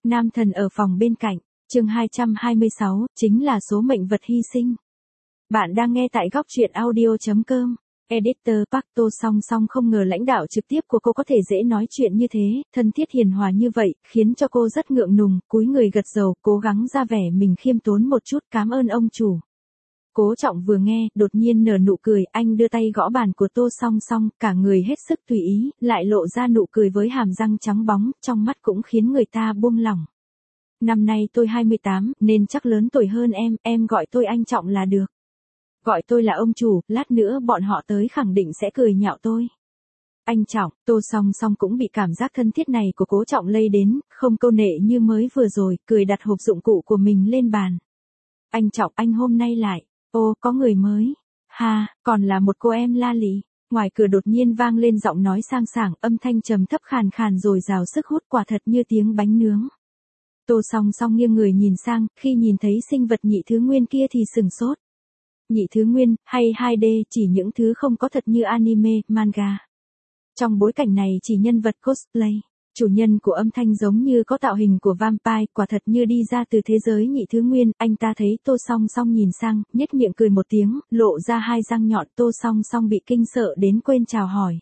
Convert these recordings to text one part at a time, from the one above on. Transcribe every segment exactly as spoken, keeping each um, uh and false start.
Nam thần ở phòng bên cạnh, chương hai trăm hai mươi sáu, chính là số mệnh vật hy sinh. Bạn đang nghe tại góc truyện audio.com. Editor Park Tô Song Song không ngờ lãnh đạo trực tiếp của cô có thể dễ nói chuyện như thế, thân thiết hiền hòa như vậy, khiến cho cô rất ngượng ngùng, cúi người gật đầu, cố gắng ra vẻ mình khiêm tốn một chút, cảm ơn ông chủ. Cố Trọng vừa nghe, đột nhiên nở nụ cười, anh đưa tay gõ bàn của Tô Song Song, cả người hết sức tùy ý, lại lộ ra nụ cười với hàm răng trắng bóng, trong mắt cũng khiến người ta buông lỏng. Năm nay tôi hai mươi tám, nên chắc lớn tuổi hơn em, em gọi tôi anh Trọng là được. Gọi tôi là ông chủ, lát nữa bọn họ tới khẳng định sẽ cười nhạo tôi. Anh Trọng, Tô Song Song cũng bị cảm giác thân thiết này của Cố Trọng lây đến, không câu nệ như mới vừa rồi, cười đặt hộp dụng cụ của mình lên bàn. Anh Trọng, anh hôm nay lại, ô, có người mới. Ha, còn là một cô em la lị. Ngoài cửa đột nhiên vang lên giọng nói sang sảng, âm thanh trầm thấp khàn khàn rồi rào sức hút, quả thật như tiếng bánh nướng. Tô Song Song nghiêng người nhìn sang, khi nhìn thấy sinh vật nhị thứ nguyên kia thì sừng sốt. Nhị thứ nguyên, hay hai D, chỉ những thứ không có thật như anime, manga. Trong bối cảnh này chỉ nhân vật cosplay, chủ nhân của âm thanh giống như có tạo hình của vampire, quả thật như đi ra từ thế giới nhị thứ nguyên. Anh ta thấy Tô Song Song nhìn sang, nhếch miệng cười một tiếng, lộ ra hai răng nhọn. Tô Song Song bị kinh sợ đến quên chào hỏi.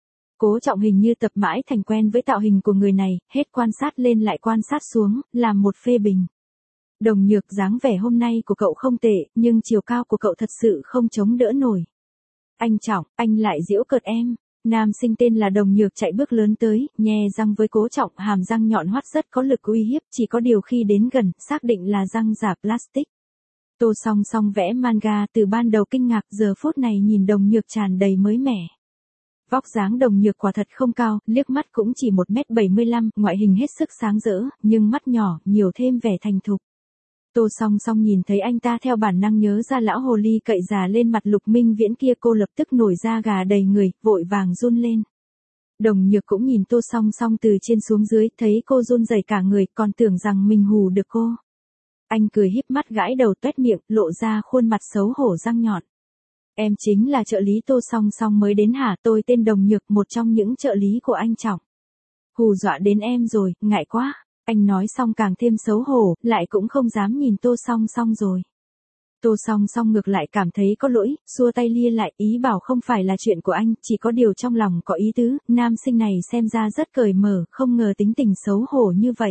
Cố Trọng hình như tập mãi thành quen với tạo hình của người này, hết quan sát lên lại quan sát xuống, làm một phê bình. Đồng Nhược, dáng vẻ hôm nay của cậu không tệ, nhưng chiều cao của cậu thật sự không chống đỡ nổi. Anh Trọng, anh lại giễu cợt em. Nam sinh tên là Đồng Nhược chạy bước lớn tới, nhe răng với Cố Trọng, hàm răng nhọn hoắt rất có lực uy hiếp, chỉ có điều khi đến gần, xác định là răng giả plastic. Tô Song Song vẽ manga từ ban đầu kinh ngạc, giờ phút này nhìn Đồng Nhược tràn đầy mới mẻ. Vóc dáng Đồng Nhược quả thật không cao, liếc mắt cũng chỉ một mét bảy mươi lăm, ngoại hình hết sức sáng rỡ, nhưng mắt nhỏ, nhiều thêm vẻ thành thục. Tô Song Song nhìn thấy anh ta theo bản năng nhớ ra lão hồ ly cậy già lên mặt Lục Minh Viễn kia, cô lập tức nổi da gà đầy người, vội vàng run lên. Đồng Nhược cũng nhìn Tô Song Song từ trên xuống dưới, thấy cô run rẩy cả người, còn tưởng rằng mình hù được cô. Anh cười híp mắt gãi đầu toét miệng, lộ ra khuôn mặt xấu hổ răng nhọn. Em chính là trợ lý Tô Song Song mới đến hả? Tôi tên Đồng Nhược, một trong những trợ lý của anh Trọng. Hù dọa đến em rồi, ngại quá. Anh nói xong càng thêm xấu hổ, lại cũng không dám nhìn Tô Song Song rồi. Tô Song Song ngược lại cảm thấy có lỗi, xua tay lia lại, ý bảo không phải là chuyện của anh, chỉ có điều trong lòng có ý tứ. Nam sinh này xem ra rất cởi mở, không ngờ tính tình xấu hổ như vậy.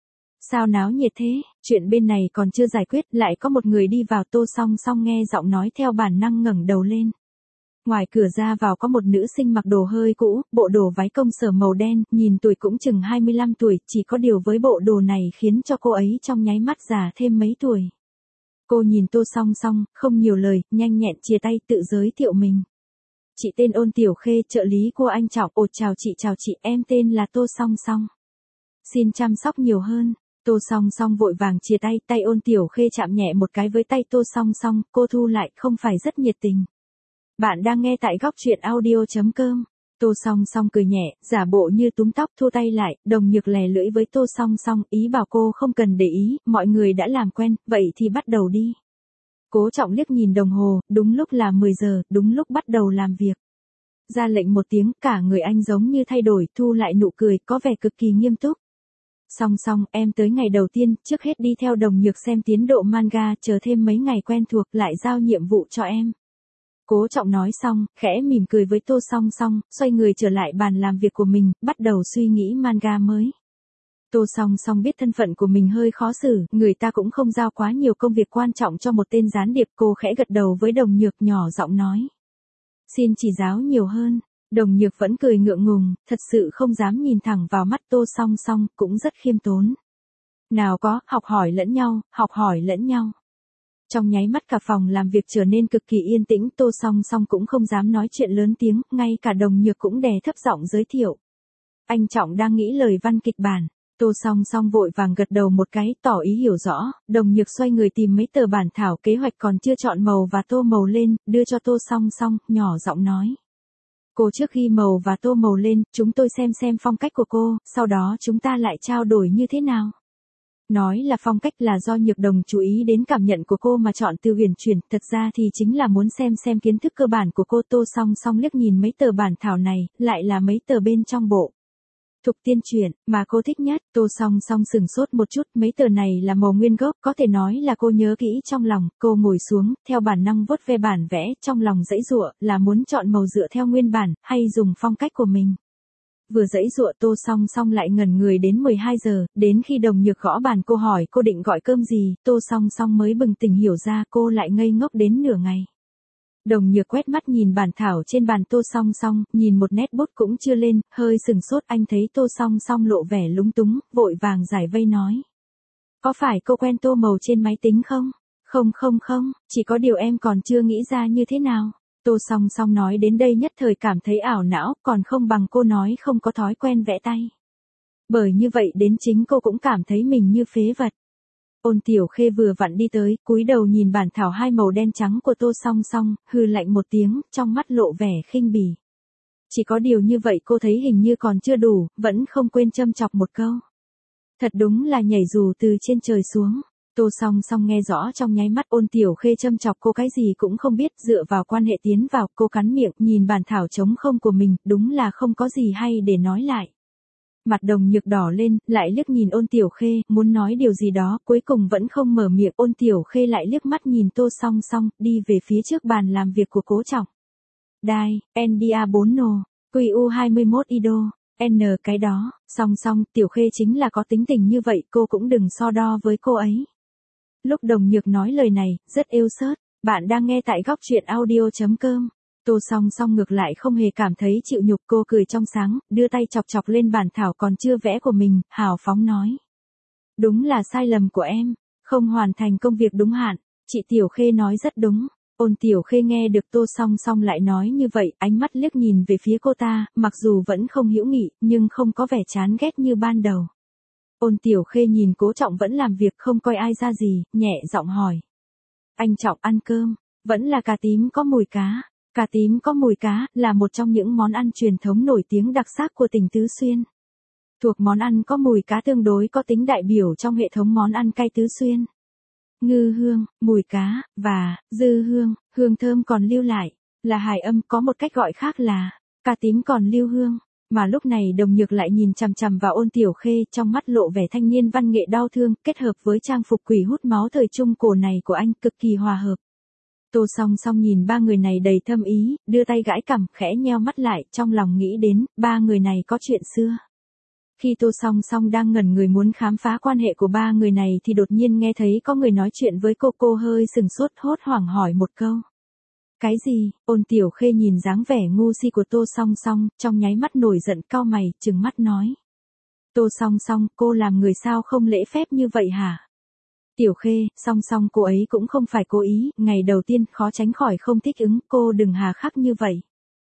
Sao náo nhiệt thế, chuyện bên này còn chưa giải quyết, lại có một người đi vào. Tô Song Song nghe giọng nói theo bản năng ngẩng đầu lên. Ngoài cửa ra vào có một nữ sinh mặc đồ hơi cũ, bộ đồ váy công sở màu đen, nhìn tuổi cũng chừng hai mươi lăm tuổi, chỉ có điều với bộ đồ này khiến cho cô ấy trong nháy mắt già thêm mấy tuổi. Cô nhìn Tô Song Song, không nhiều lời, nhanh nhẹn chia tay tự giới thiệu mình. Chị tên Ôn Tiểu Khê, trợ lý của anh Trọng. Ồ, chào chị, chào chị, em tên là Tô Song Song. Xin chăm sóc nhiều hơn. Tô Song Song vội vàng chia tay, tay Ôn Tiểu Khê chạm nhẹ một cái với tay Tô Song Song, cô thu lại, không phải rất nhiệt tình. Bạn đang nghe tại góc truyện audio.com. Tô Song Song cười nhẹ, giả bộ như túm tóc, thu tay lại. Đồng Nhược lè lưỡi với Tô Song Song, ý bảo cô không cần để ý, mọi người đã làm quen, vậy thì bắt đầu đi. Cố Trọng liếc nhìn đồng hồ, đúng lúc là mười giờ, đúng lúc bắt đầu làm việc. Ra lệnh một tiếng, cả người anh giống như thay đổi, thu lại nụ cười, có vẻ cực kỳ nghiêm túc. Song Song, em tới ngày đầu tiên, trước hết đi theo Đồng Nhược xem tiến độ manga, chờ thêm mấy ngày quen thuộc lại giao nhiệm vụ cho em. Cố Trọng nói xong, khẽ mỉm cười với Tô Song Song, xoay người trở lại bàn làm việc của mình, bắt đầu suy nghĩ manga mới. Tô Song Song biết thân phận của mình hơi khó xử, người ta cũng không giao quá nhiều công việc quan trọng cho một tên gián điệp. Cô khẽ gật đầu với Đồng Nhược, nhỏ giọng nói. Xin chỉ giáo nhiều hơn. Đồng Nhược vẫn cười ngượng ngùng, thật sự không dám nhìn thẳng vào mắt Tô Song Song, cũng rất khiêm tốn. Nào có, học hỏi lẫn nhau, học hỏi lẫn nhau. Trong nháy mắt cả phòng làm việc trở nên cực kỳ yên tĩnh. Tô Song Song cũng không dám nói chuyện lớn tiếng, ngay cả Đồng Nhược cũng đè thấp giọng giới thiệu. Anh Trọng đang nghĩ lời văn kịch bản. Tô Song Song vội vàng gật đầu một cái, tỏ ý hiểu rõ. Đồng Nhược xoay người tìm mấy tờ bản thảo kế hoạch còn chưa chọn màu và tô màu lên, đưa cho Tô Song Song, nhỏ giọng nói. Cô trước ghi màu và tô màu lên, chúng tôi xem xem phong cách của cô, sau đó chúng ta lại trao đổi như thế nào. Nói là phong cách là do Nhược Đồng chú ý đến cảm nhận của cô mà chọn từ huyền chuyển, thật ra thì chính là muốn xem xem kiến thức cơ bản của cô. Tô Song Song liếc nhìn mấy tờ bản thảo này, lại là mấy tờ bên trong bộ. Thục tiên truyện mà cô thích nhất. Tô Song Song sừng sốt một chút, mấy tờ này là màu nguyên gốc, có thể nói là cô nhớ kỹ trong lòng. Cô ngồi xuống, theo bản năng vuốt ve bản vẽ, trong lòng giãy giụa, là muốn chọn màu dựa theo nguyên bản, hay dùng phong cách của mình. Vừa giãy giụa Tô Song Song lại ngẩn người đến mười hai giờ, đến khi Đồng Nhược gõ bàn cô hỏi cô định gọi cơm gì, Tô Song Song mới bừng tỉnh hiểu ra cô lại ngây ngốc đến nửa ngày. Đồng Nhược quét mắt nhìn bản thảo trên bàn Tô Song Song, nhìn một nét bút cũng chưa lên, hơi sừng sốt. Anh thấy Tô Song Song lộ vẻ lúng túng, vội vàng giải vây nói. Có phải cô quen tô màu trên máy tính không? Không không không, chỉ có điều em còn chưa nghĩ ra như thế nào. Tô Song Song nói đến đây nhất thời cảm thấy ảo não, còn không bằng cô nói không có thói quen vẽ tay. Bởi như vậy đến chính cô cũng cảm thấy mình như phế vật. Ôn Tiểu Khê vừa vặn đi tới, cúi đầu nhìn bản thảo hai màu đen trắng của Tô Song Song, hừ lạnh một tiếng, trong mắt lộ vẻ khinh bỉ. Chỉ có điều như vậy cô thấy hình như còn chưa đủ, vẫn không quên châm chọc một câu. Thật đúng là nhảy dù từ trên trời xuống. Tô Song Song nghe rõ trong nháy mắt. Ôn Tiểu Khê châm chọc cô cái gì cũng không biết, dựa vào quan hệ tiến vào. Cô cắn miệng, nhìn bản thảo trống không của mình, đúng là không có gì hay để nói lại. Mặt Đồng Nhược đỏ lên, lại liếc nhìn Ôn Tiểu Khê, muốn nói điều gì đó, cuối cùng vẫn không mở miệng. Ôn Tiểu Khê lại liếc mắt nhìn Tô Song Song, đi về phía trước bàn làm việc của Cố Trọng. Đai, en đê a bốn nô, quy u hai mươi mốt i đô, N cái đó. Song Song, Tiểu Khê chính là có tính tình như vậy, cô cũng đừng so đo với cô ấy. Lúc Đồng Nhược nói lời này, rất êu xớt. Bạn đang nghe tại góc truyện audio chấm com. Tô Song Song ngược lại không hề cảm thấy chịu nhục, cô cười trong sáng, đưa tay chọc chọc lên bản thảo còn chưa vẽ của mình, hào phóng nói. Đúng là sai lầm của em, không hoàn thành công việc đúng hạn, chị Tiểu Khê nói rất đúng. Ôn Tiểu Khê nghe được Tô Song Song lại nói như vậy, ánh mắt liếc nhìn về phía cô ta, mặc dù vẫn không hữu nghị, nhưng không có vẻ chán ghét như ban đầu. Ôn Tiểu Khê nhìn Cố Trọng vẫn làm việc không coi ai ra gì, nhẹ giọng hỏi. Anh Trọng ăn cơm, vẫn là cà tím có mùi cá. Cà tím có mùi cá là một trong những món ăn truyền thống nổi tiếng đặc sắc của tỉnh Tứ Xuyên. Thuộc món ăn có mùi cá tương đối có tính đại biểu trong hệ thống món ăn cay Tứ Xuyên. Ngư hương, mùi cá, và dư hương, hương thơm còn lưu lại, là hài âm, có một cách gọi khác là cà tím còn lưu hương. Mà lúc này Đồng Nhược lại nhìn chằm chằm vào Ôn Tiểu Khê, trong mắt lộ vẻ thanh niên văn nghệ đau thương, kết hợp với trang phục quỷ hút máu thời trung cổ này của anh cực kỳ hòa hợp. Tô Song Song nhìn ba người này đầy thâm ý, đưa tay gãi cằm, khẽ nheo mắt lại, trong lòng nghĩ đến, ba người này có chuyện xưa. Khi Tô Song Song đang ngẩn người muốn khám phá quan hệ của ba người này thì đột nhiên nghe thấy có người nói chuyện với cô, cô hơi sừng sốt, hốt hoảng hỏi một câu. Cái gì? Ôn Tiểu Khê nhìn dáng vẻ ngu si của Tô Song Song, trong nháy mắt nổi giận, cau mày, trừng mắt nói. Tô Song Song, cô làm người sao không lễ phép như vậy hả? Tiểu Khê, Song Song cô ấy cũng không phải cố ý, ngày đầu tiên khó tránh khỏi không thích ứng, cô đừng hà khắc như vậy.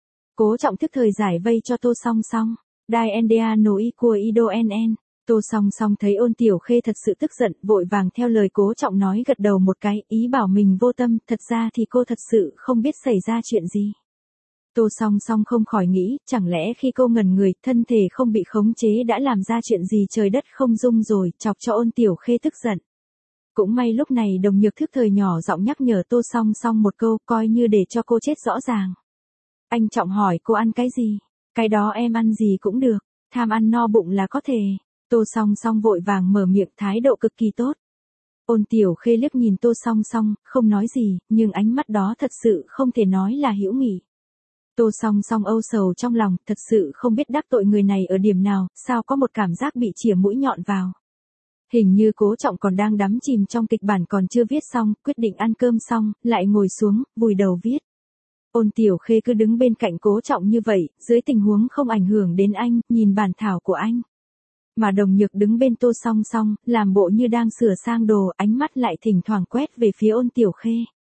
Cố Trọng thức thời giải vây cho Tô Song Song. Đai en đê a nối của Ido en en. Tô Song Song thấy Ôn Tiểu Khê thật sự tức giận, vội vàng theo lời Cố Trọng nói gật đầu một cái, ý bảo mình vô tâm, thật ra thì cô thật sự không biết xảy ra chuyện gì. Tô Song Song không khỏi nghĩ, chẳng lẽ khi cô ngẩn người, thân thể không bị khống chế đã làm ra chuyện gì trời đất không dung rồi, chọc cho Ôn Tiểu Khê tức giận. Cũng may lúc này Đồng Nhược thức thời nhỏ giọng nhắc nhở Tô Song Song một câu, coi như để cho cô chết rõ ràng. Anh Trọng hỏi cô ăn cái gì? Cái đó em ăn gì cũng được, tham ăn no bụng là có thể. Tô Song Song vội vàng mở miệng, thái độ cực kỳ tốt. Ôn Tiểu Khê liếc nhìn Tô Song Song, không nói gì, nhưng ánh mắt đó thật sự không thể nói là hữu nghị. Tô Song Song âu sầu trong lòng, thật sự không biết đắc tội người này ở điểm nào, sao có một cảm giác bị chĩa mũi nhọn vào. Hình như Cố Trọng còn đang đắm chìm trong kịch bản còn chưa viết xong, quyết định ăn cơm xong, lại ngồi xuống, vùi đầu viết. Ôn Tiểu Khê cứ đứng bên cạnh Cố Trọng như vậy, dưới tình huống không ảnh hưởng đến anh, nhìn bản thảo của anh. Mà Đồng Nhược đứng bên Tô Song Song, làm bộ như đang sửa sang đồ, ánh mắt lại thỉnh thoảng quét về phía Ôn Tiểu Khê.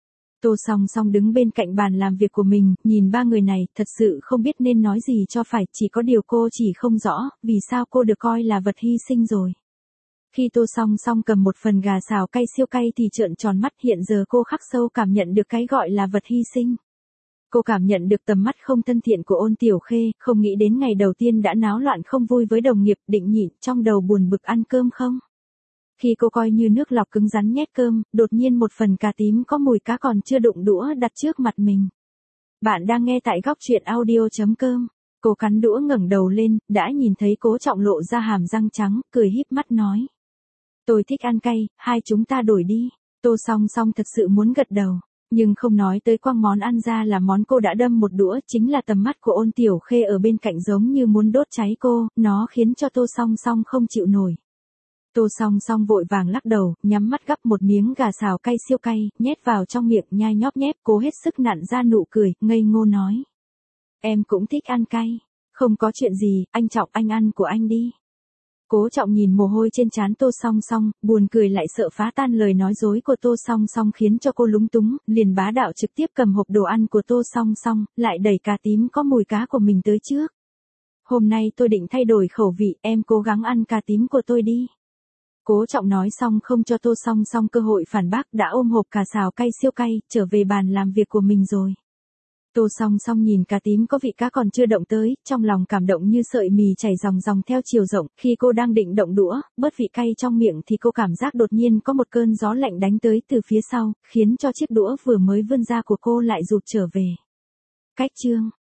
Tô Song Song đứng bên cạnh bàn làm việc của mình, nhìn ba người này, thật sự không biết nên nói gì cho phải, chỉ có điều cô chỉ không rõ, vì sao cô được coi là vật hy sinh rồi. Khi Tô Song Song cầm một phần gà xào cay siêu cay thì trợn tròn mắt, hiện giờ cô khắc sâu cảm nhận được cái gọi là vật hy sinh. Cô cảm nhận được tầm mắt không thân thiện của Ôn Tiểu Khê, không nghĩ đến ngày đầu tiên đã náo loạn không vui với đồng nghiệp, định nhịn, trong đầu buồn bực ăn cơm không. Khi cô coi như nước lọc cứng rắn nhét cơm, đột nhiên một phần cà tím có mùi cá còn chưa đụng đũa đặt trước mặt mình. Bạn đang nghe tại góc truyện audio chấm com. Cô cắn đũa ngẩng đầu lên, đã nhìn thấy Cố Trọng lộ ra hàm răng trắng, cười híp mắt nói. Tôi thích ăn cay, hai chúng ta đổi đi. Tô Song Song thật sự muốn gật đầu. Nhưng không nói tới quăng món ăn ra là món cô đã đâm một đũa, chính là tầm mắt của Ôn Tiểu Khê ở bên cạnh giống như muốn đốt cháy cô, nó khiến cho Tô Song Song không chịu nổi. Tô Song Song vội vàng lắc đầu, nhắm mắt gắp một miếng gà xào cay siêu cay, nhét vào trong miệng nhai nhóp nhép, cố hết sức nặn ra nụ cười, ngây ngô nói. Em cũng thích ăn cay. Không có chuyện gì, anh Trọng anh ăn của anh đi. Cố Trọng nhìn mồ hôi trên trán Tô Song Song, buồn cười lại sợ phá tan lời nói dối của Tô Song Song khiến cho cô lúng túng, liền bá đạo trực tiếp cầm hộp đồ ăn của Tô Song Song, lại đẩy cà tím có mùi cá của mình tới trước. Hôm nay tôi định thay đổi khẩu vị, em cố gắng ăn cà tím của tôi đi. Cố Trọng nói xong không cho Tô Song Song cơ hội phản bác, đã ôm hộp cà xào cay siêu cay, trở về bàn làm việc của mình rồi. Tô Song Song nhìn cà tím có vị cá còn chưa động tới, trong lòng cảm động như sợi mì chảy ròng ròng theo chiều rộng, khi cô đang định động đũa, bớt vị cay trong miệng thì cô cảm giác đột nhiên có một cơn gió lạnh đánh tới từ phía sau, khiến cho chiếc đũa vừa mới vươn ra của cô lại rụt trở về. Cách chương